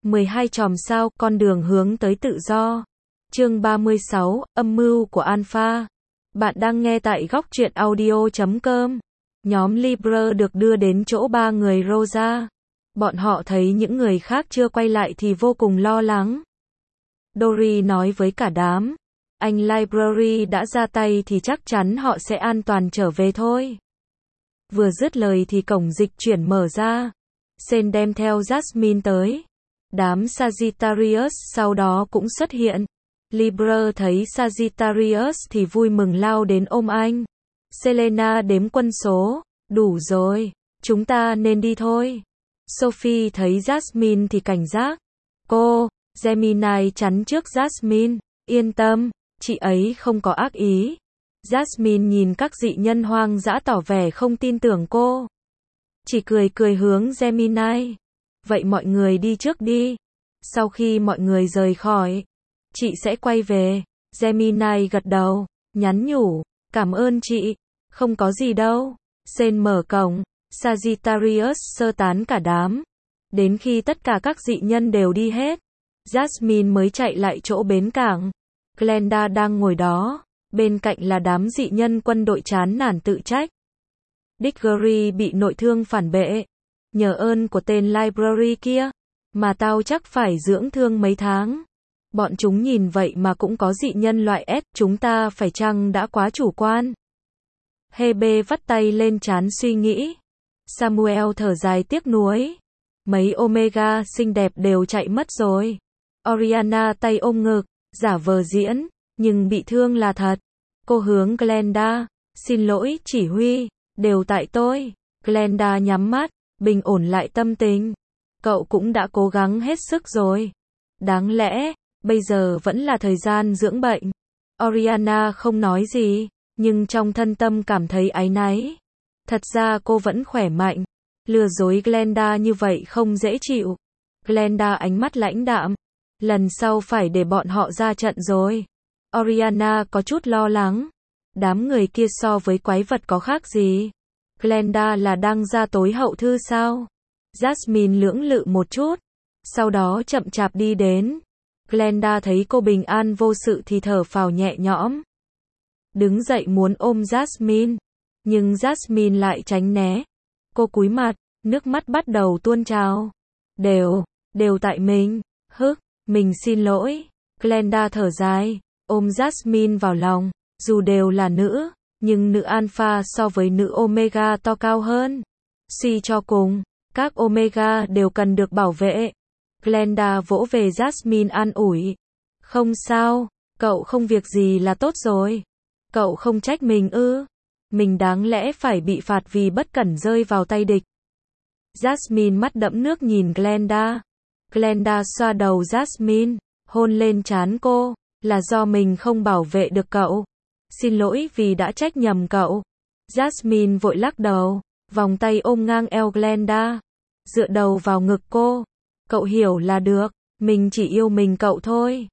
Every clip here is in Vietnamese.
12 chòm sao, con đường hướng tới tự do. Chương 36, âm mưu của Alpha. Bạn đang nghe tại góc truyện audio.com. Nhóm Libra được đưa đến chỗ ba người Rosa. Bọn họ thấy những người khác chưa quay lại thì vô cùng lo lắng. Dory nói với cả đám, anh Library đã ra tay thì chắc chắn họ sẽ an toàn trở về thôi. Vừa dứt lời thì cổng dịch chuyển mở ra. Sen đem theo Jasmine tới. Đám Sagittarius sau đó cũng xuất hiện. Libra thấy Sagittarius thì vui mừng lao đến ôm anh. Selena đếm quân số. Đủ rồi, chúng ta nên đi thôi. Sophie thấy Jasmine thì cảnh giác. Cô, Gemini chắn trước Jasmine. Yên tâm, chị ấy không có ác ý. Jasmine nhìn các dị nhân hoang dã tỏ vẻ không tin tưởng cô. Chỉ cười cười hướng Gemini. Vậy mọi người đi trước đi. Sau khi mọi người rời khỏi, chị sẽ quay về. Gemini gật đầu, nhắn nhủ, cảm ơn chị. Không có gì đâu. Sen mở cổng, Sagittarius sơ tán cả đám. Đến khi tất cả các dị nhân đều đi hết, Jasmine mới chạy lại chỗ bến cảng. Glenda đang ngồi đó, bên cạnh là đám dị nhân quân đội chán nản tự trách. Diggory bị nội thương phản bệ. Nhờ ơn của tên Library kia, mà tao chắc phải dưỡng thương mấy tháng. Bọn chúng nhìn vậy mà cũng có dị nhân loại S, chúng ta phải chăng đã quá chủ quan. Hebe vắt tay lên trán suy nghĩ. Samuel thở dài tiếc nuối. Mấy Omega xinh đẹp đều chạy mất rồi. Oriana tay ôm ngực, giả vờ diễn, nhưng bị thương là thật. Cô hướng Glenda, xin lỗi chỉ huy, đều tại tôi. Glenda nhắm mắt, bình ổn lại tâm tình. Cậu cũng đã cố gắng hết sức rồi. Đáng lẽ, bây giờ vẫn là thời gian dưỡng bệnh. Oriana không nói gì, nhưng trong thân tâm cảm thấy áy náy. Thật ra cô vẫn khỏe mạnh. Lừa dối Glenda như vậy không dễ chịu. Glenda ánh mắt lãnh đạm. Lần sau phải để bọn họ ra trận rồi. Oriana có chút lo lắng. Đám người kia so với quái vật có khác gì? Glenda là đang ra tối hậu thư sao? Jasmine lưỡng lự một chút. Sau đó chậm chạp đi đến. Glenda thấy cô bình an vô sự thì thở phào nhẹ nhõm. Đứng dậy muốn ôm Jasmine. Nhưng Jasmine lại tránh né. Cô cúi mặt, nước mắt bắt đầu tuôn trào. Đều tại mình. Mình xin lỗi. Glenda thở dài, ôm Jasmine vào lòng. Dù đều là nữ, nhưng nữ Alpha so với nữ Omega to cao hơn. Suy cho cùng, các Omega đều cần được bảo vệ. Glenda vỗ về Jasmine an ủi. Không sao, cậu không việc gì là tốt rồi. Cậu không trách mình ư? Mình đáng lẽ phải bị phạt vì bất cẩn rơi vào tay địch. Jasmine mắt đẫm nước nhìn Glenda. Glenda xoa đầu Jasmine, hôn lên trán cô. Là do mình không bảo vệ được cậu. Xin lỗi vì đã trách nhầm cậu. Jasmine vội lắc đầu, vòng tay ôm ngang eo Glenda, dựa đầu vào ngực cô. Cậu hiểu là được, mình chỉ yêu mình cậu thôi.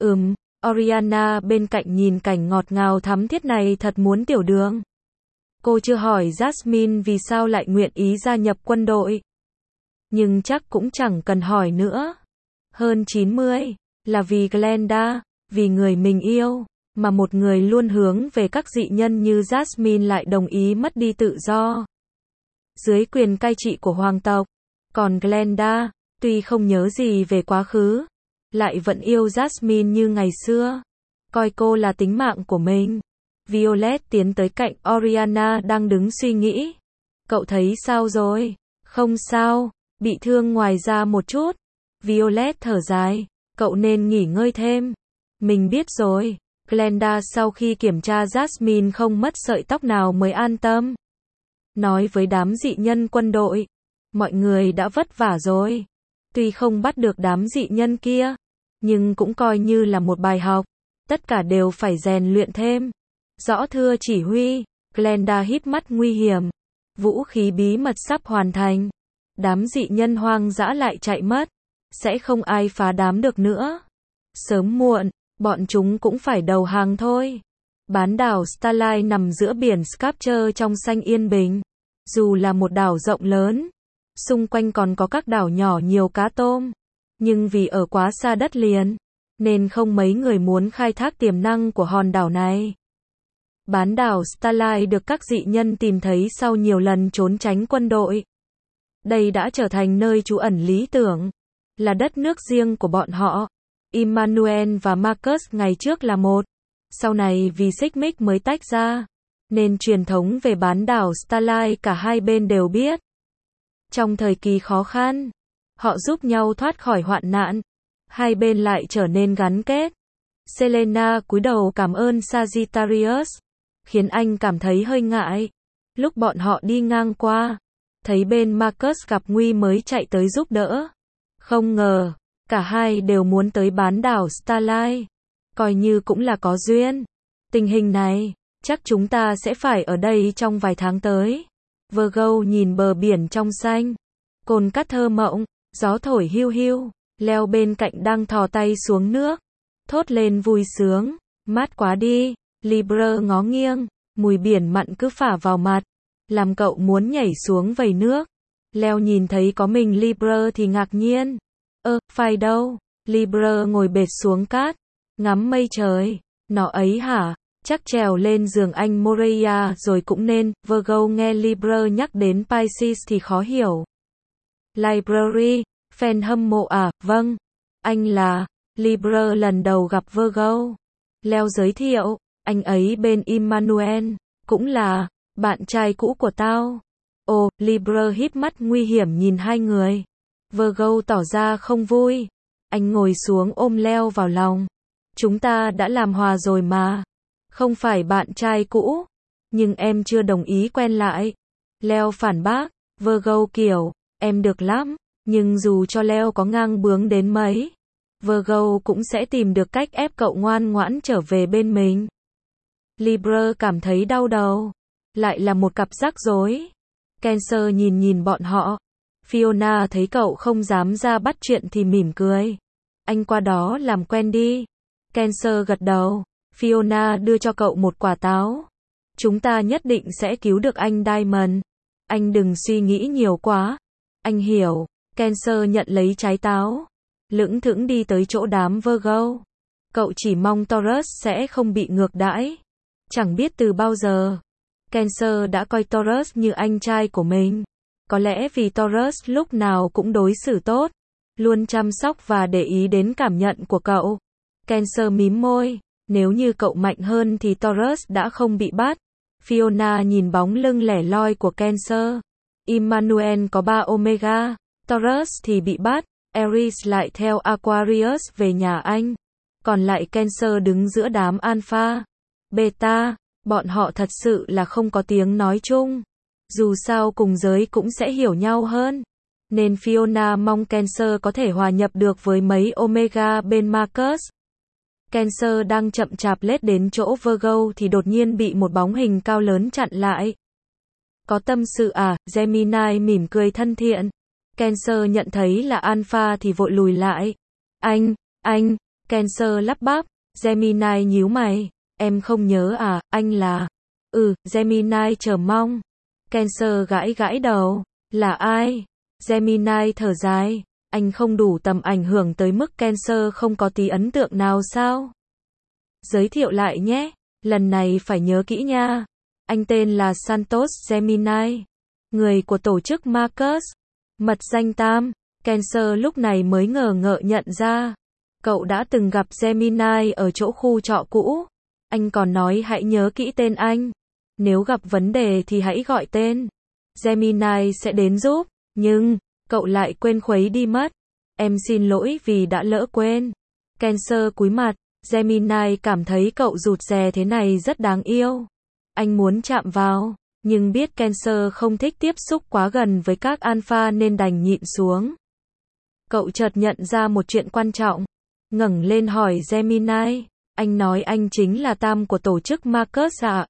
Oriana bên cạnh nhìn cảnh ngọt ngào thắm thiết này thật muốn tiểu đường. Cô chưa hỏi Jasmine vì sao lại nguyện ý gia nhập quân đội. Nhưng chắc cũng chẳng cần hỏi nữa. Hơn 90, là vì Glenda, vì người mình yêu, mà một người luôn hướng về các dị nhân như Jasmine lại đồng ý mất đi tự do. Dưới quyền cai trị của hoàng tộc, còn Glenda, tuy không nhớ gì về quá khứ, lại vẫn yêu Jasmine như ngày xưa, coi cô là tính mạng của mình. Violet tiến tới cạnh Oriana đang đứng suy nghĩ. Cậu thấy sao rồi? Không sao, bị thương ngoài da một chút. Violet thở dài, cậu nên nghỉ ngơi thêm. Mình biết rồi. Glenda sau khi kiểm tra Jasmine không mất sợi tóc nào mới an tâm. Nói với đám dị nhân quân đội. Mọi người đã vất vả rồi. Tuy không bắt được đám dị nhân kia, nhưng cũng coi như là một bài học. Tất cả đều phải rèn luyện thêm. Rõ thưa chỉ huy. Glenda híp mắt nguy hiểm. Vũ khí bí mật sắp hoàn thành. Đám dị nhân hoang dã lại chạy mất. Sẽ không ai phá đám được nữa. Sớm muộn, bọn chúng cũng phải đầu hàng thôi. Bán đảo Starlight nằm giữa biển Scarpture trong xanh yên bình. Dù là một đảo rộng lớn, xung quanh còn có các đảo nhỏ nhiều cá tôm. nhưng vì ở quá xa đất liền, nên không mấy người muốn khai thác tiềm năng của hòn đảo này. Bán đảo Starlight được các dị nhân tìm thấy sau nhiều lần trốn tránh quân đội. Đây đã trở thành nơi trú ẩn lý tưởng, là đất nước riêng của bọn họ. Immanuel và Marcus ngày trước là một, sau này vì xích mích mới tách ra, nên truyền thống về bán đảo Starlight cả hai bên đều biết. Trong thời kỳ khó khăn, họ giúp nhau thoát khỏi hoạn nạn, hai bên lại trở nên gắn kết. Selena cúi đầu cảm ơn Sagittarius, khiến anh cảm thấy hơi ngại. Lúc bọn họ đi ngang qua, thấy bên Marcus gặp nguy mới chạy tới giúp đỡ. Không ngờ, cả hai đều muốn tới bán đảo Starlight. Coi như cũng là có duyên. Tình hình này, chắc chúng ta sẽ phải ở đây trong vài tháng tới. Virgo nhìn bờ biển trong xanh. Cồn cát thơ mộng, gió thổi hiu hiu. Leo bên cạnh đang thò tay xuống nước. Thốt lên vui sướng. Mát quá đi. Libra ngó nghiêng. Mùi biển mặn cứ phả vào mặt, làm cậu muốn nhảy xuống vầy nước. Leo nhìn thấy có mình Libra thì ngạc nhiên. Phải đâu? Libra ngồi bệt xuống cát, ngắm mây trời. Nó ấy hả? Chắc trèo lên giường anh Moreia rồi cũng nên. Virgo nghe Libra nhắc đến Pisces thì khó hiểu. Library, fan hâm mộ à? Vâng, anh là. Libra lần đầu gặp Virgo. Leo giới thiệu, anh ấy bên Immanuel, cũng là bạn trai cũ của tao. Ồ, Libra híp mắt nguy hiểm nhìn hai người. Virgo tỏ ra không vui. Anh ngồi xuống ôm Leo vào lòng. Chúng ta đã làm hòa rồi mà. Không phải bạn trai cũ, nhưng em chưa đồng ý quen lại. Leo phản bác. Virgo kiểu, em được lắm, nhưng dù cho Leo có ngang bướng đến mấy, Virgo cũng sẽ tìm được cách ép cậu ngoan ngoãn trở về bên mình. Libra cảm thấy đau đầu. Lại là một cặp rắc rối. Cancer nhìn bọn họ. Fiona thấy cậu không dám ra bắt chuyện thì mỉm cười. Anh qua đó làm quen đi. Cancer gật đầu. Fiona đưa cho cậu một quả táo. Chúng ta nhất định sẽ cứu được anh Diamond. Anh đừng suy nghĩ nhiều quá. Anh hiểu. Cancer nhận lấy trái táo. Lững thững đi tới chỗ đám Virgo. Cậu chỉ mong Taurus sẽ không bị ngược đãi. Chẳng biết từ bao giờ, Cancer đã coi Taurus như anh trai của mình. Có lẽ vì Taurus lúc nào cũng đối xử tốt, luôn chăm sóc và để ý đến cảm nhận của cậu. Cancer mím môi, nếu như cậu mạnh hơn thì Taurus đã không bị bắt. Fiona nhìn bóng lưng lẻ loi của Cancer. Immanuel có 3 Omega, Taurus thì bị bắt, Aries lại theo Aquarius về nhà anh. Còn lại Cancer đứng giữa đám Alpha, Beta, bọn họ thật sự là không có tiếng nói chung. Dù sao cùng giới cũng sẽ hiểu nhau hơn. Nên Fiona mong Cancer có thể hòa nhập được với mấy Omega bên Marcus. Cancer đang chậm chạp lết đến chỗ Virgo thì đột nhiên bị một bóng hình cao lớn chặn lại. Có tâm sự à? Gemini mỉm cười thân thiện. Cancer nhận thấy là Alpha thì vội lùi lại. Anh, Cancer lắp bắp. Gemini nhíu mày. Em không nhớ à, anh là... Gemini chờ mong. Cancer gãi đầu. Là ai? Gemini thở dài. Anh không đủ tầm ảnh hưởng tới mức Cancer không có tí ấn tượng nào sao? Giới thiệu lại nhé. Lần này phải nhớ kỹ nha. Anh tên là Santos Gemini. Người của tổ chức Marcus. Mật danh Tam. Cancer lúc này mới ngờ ngợ nhận ra. Cậu đã từng gặp Gemini ở chỗ khu trọ cũ. Anh còn nói hãy nhớ kỹ tên anh. Nếu gặp vấn đề thì hãy gọi tên. Gemini sẽ đến giúp. Nhưng, cậu lại quên khuấy đi mất. Em xin lỗi vì đã lỡ quên. Cancer cúi mặt. Gemini cảm thấy cậu rụt rè thế này rất đáng yêu. Anh muốn chạm vào, nhưng biết Cancer không thích tiếp xúc quá gần với các Alpha nên đành nhịn xuống. Cậu chợt nhận ra một chuyện quan trọng. Ngẩng lên hỏi Gemini. Anh nói anh chính là Tam của tổ chức Marcus à?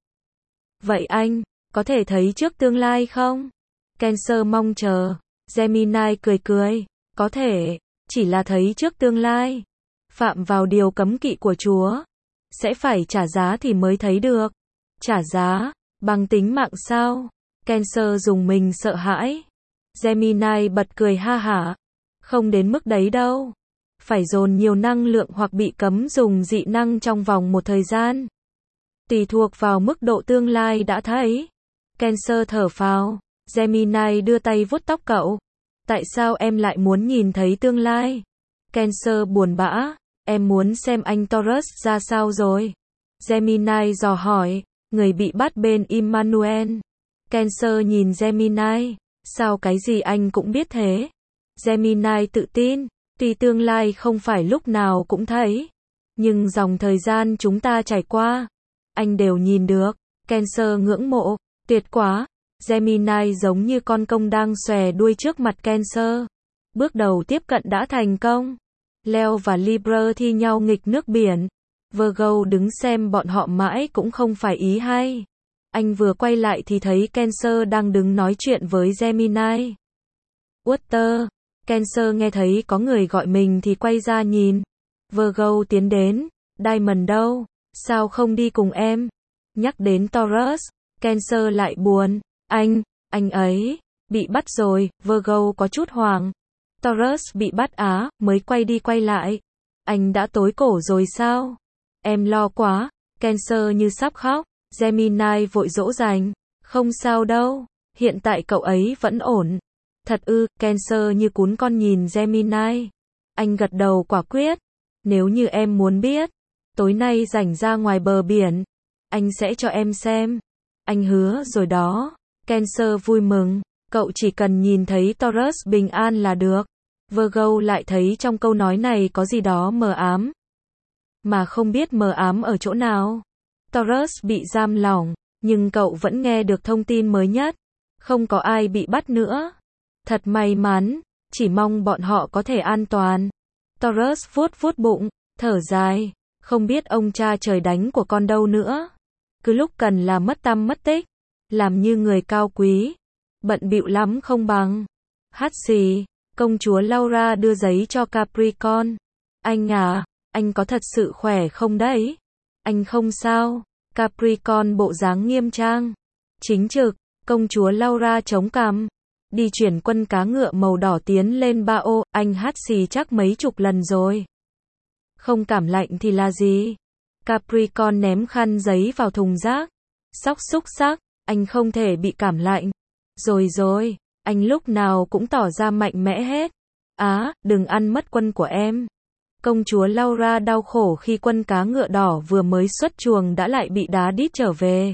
Vậy anh, có thể thấy trước tương lai không? Cancer mong chờ. Gemini cười. Có thể, chỉ là thấy trước tương lai. Phạm vào điều cấm kỵ của Chúa. Sẽ phải trả giá thì mới thấy được. Trả giá? Bằng tính mạng sao? Cancer dùng mình sợ hãi. Gemini bật cười ha hả. Không đến mức đấy đâu. Phải dồn nhiều năng lượng hoặc bị cấm dùng dị năng trong vòng một thời gian. Tùy thuộc vào mức độ tương lai đã thấy. Cancer thở phào. Gemini đưa tay vuốt tóc cậu. Tại sao em lại muốn nhìn thấy tương lai? Cancer buồn bã. Em muốn xem anh Taurus ra sao rồi. Gemini dò hỏi. Người bị bắt bên Immanuel. Cancer nhìn Gemini. Sao cái gì anh cũng biết thế? Gemini tự tin. Tuy tương lai không phải lúc nào cũng thấy. Nhưng dòng thời gian chúng ta trải qua. Anh đều nhìn được. Cancer ngưỡng mộ. Tuyệt quá. Gemini giống như con công đang xòe đuôi trước mặt Cancer. Bước đầu tiếp cận đã thành công. Leo và Libra thi nhau nghịch nước biển. Virgo đứng xem bọn họ mãi cũng không phải ý hay. Anh vừa quay lại thì thấy Cancer đang đứng nói chuyện với Gemini. Water. Cancer nghe thấy có người gọi mình thì quay ra nhìn. Virgo tiến đến. Diamond đâu? Sao không đi cùng em? Nhắc đến Taurus, Cancer lại buồn. Anh ấy, bị bắt rồi. Virgo có chút hoảng. Taurus bị bắt á, mới quay đi quay lại. Anh đã tối cổ rồi sao? Em lo quá. Cancer như sắp khóc. Gemini vội dỗ dành. Không sao đâu. Hiện tại cậu ấy vẫn ổn. Thật ư? Cancer như cún con nhìn Gemini. Anh gật đầu quả quyết. Nếu như em muốn biết, tối nay rảnh ra ngoài bờ biển, anh sẽ cho em xem. Anh hứa rồi đó. Cancer vui mừng. Cậu chỉ cần nhìn thấy Taurus bình an là được. Virgo lại thấy trong câu nói này có gì đó mờ ám. Mà không biết mờ ám ở chỗ nào. Taurus bị giam lỏng, nhưng cậu vẫn nghe được thông tin mới nhất. Không có ai bị bắt nữa. Thật may mắn, chỉ mong bọn họ có thể an toàn. Taurus vuốt vuốt bụng, thở dài. Không biết ông cha trời đánh của con đâu nữa. Cứ lúc cần là mất tăm mất tích. Làm như người cao quý. Bận bịu lắm không bằng. Hát xì. Công chúa Laura đưa giấy cho Capricorn. Anh à, anh có thật sự khỏe không đấy? Anh không sao. Capricorn bộ dáng nghiêm trang. Chính trực. Công chúa Laura chống cằm. Đi chuyển quân cá ngựa màu đỏ tiến lên ba ô. Anh hát xì chắc mấy chục lần rồi. Không cảm lạnh thì là gì? Capricorn ném khăn giấy vào thùng rác. Sóc xúc xắc. Anh không thể bị cảm lạnh. Rồi, anh lúc nào cũng tỏ ra mạnh mẽ hết. Đừng ăn mất quân của em. Công chúa Laura đau khổ khi quân cá ngựa đỏ vừa mới xuất chuồng đã lại bị đá đít trở về.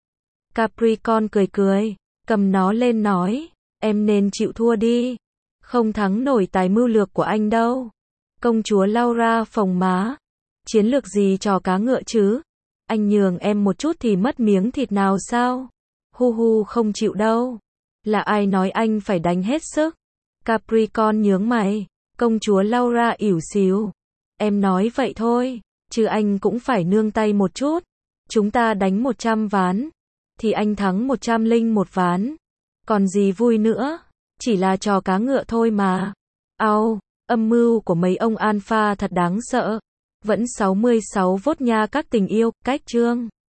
Capricorn cười, cầm nó lên nói, em nên chịu thua đi. Không thắng nổi tài mưu lược của anh đâu. Công chúa Laura phồng má. Chiến lược gì trò cá ngựa chứ? Anh nhường em một chút thì mất miếng thịt nào sao? Hu không chịu đâu. Là ai nói anh phải đánh hết sức? Capricorn nhướng mày. Công chúa Laura ỉu xìu. Em nói vậy thôi, chứ anh cũng phải nương tay một chút. Chúng ta đánh 100 ván, thì anh thắng 101 ván. Còn gì vui nữa, chỉ là trò cá ngựa thôi mà. Âm mưu của mấy ông alpha thật đáng sợ. Vẫn 66 vốt nha các tình yêu, cách chương.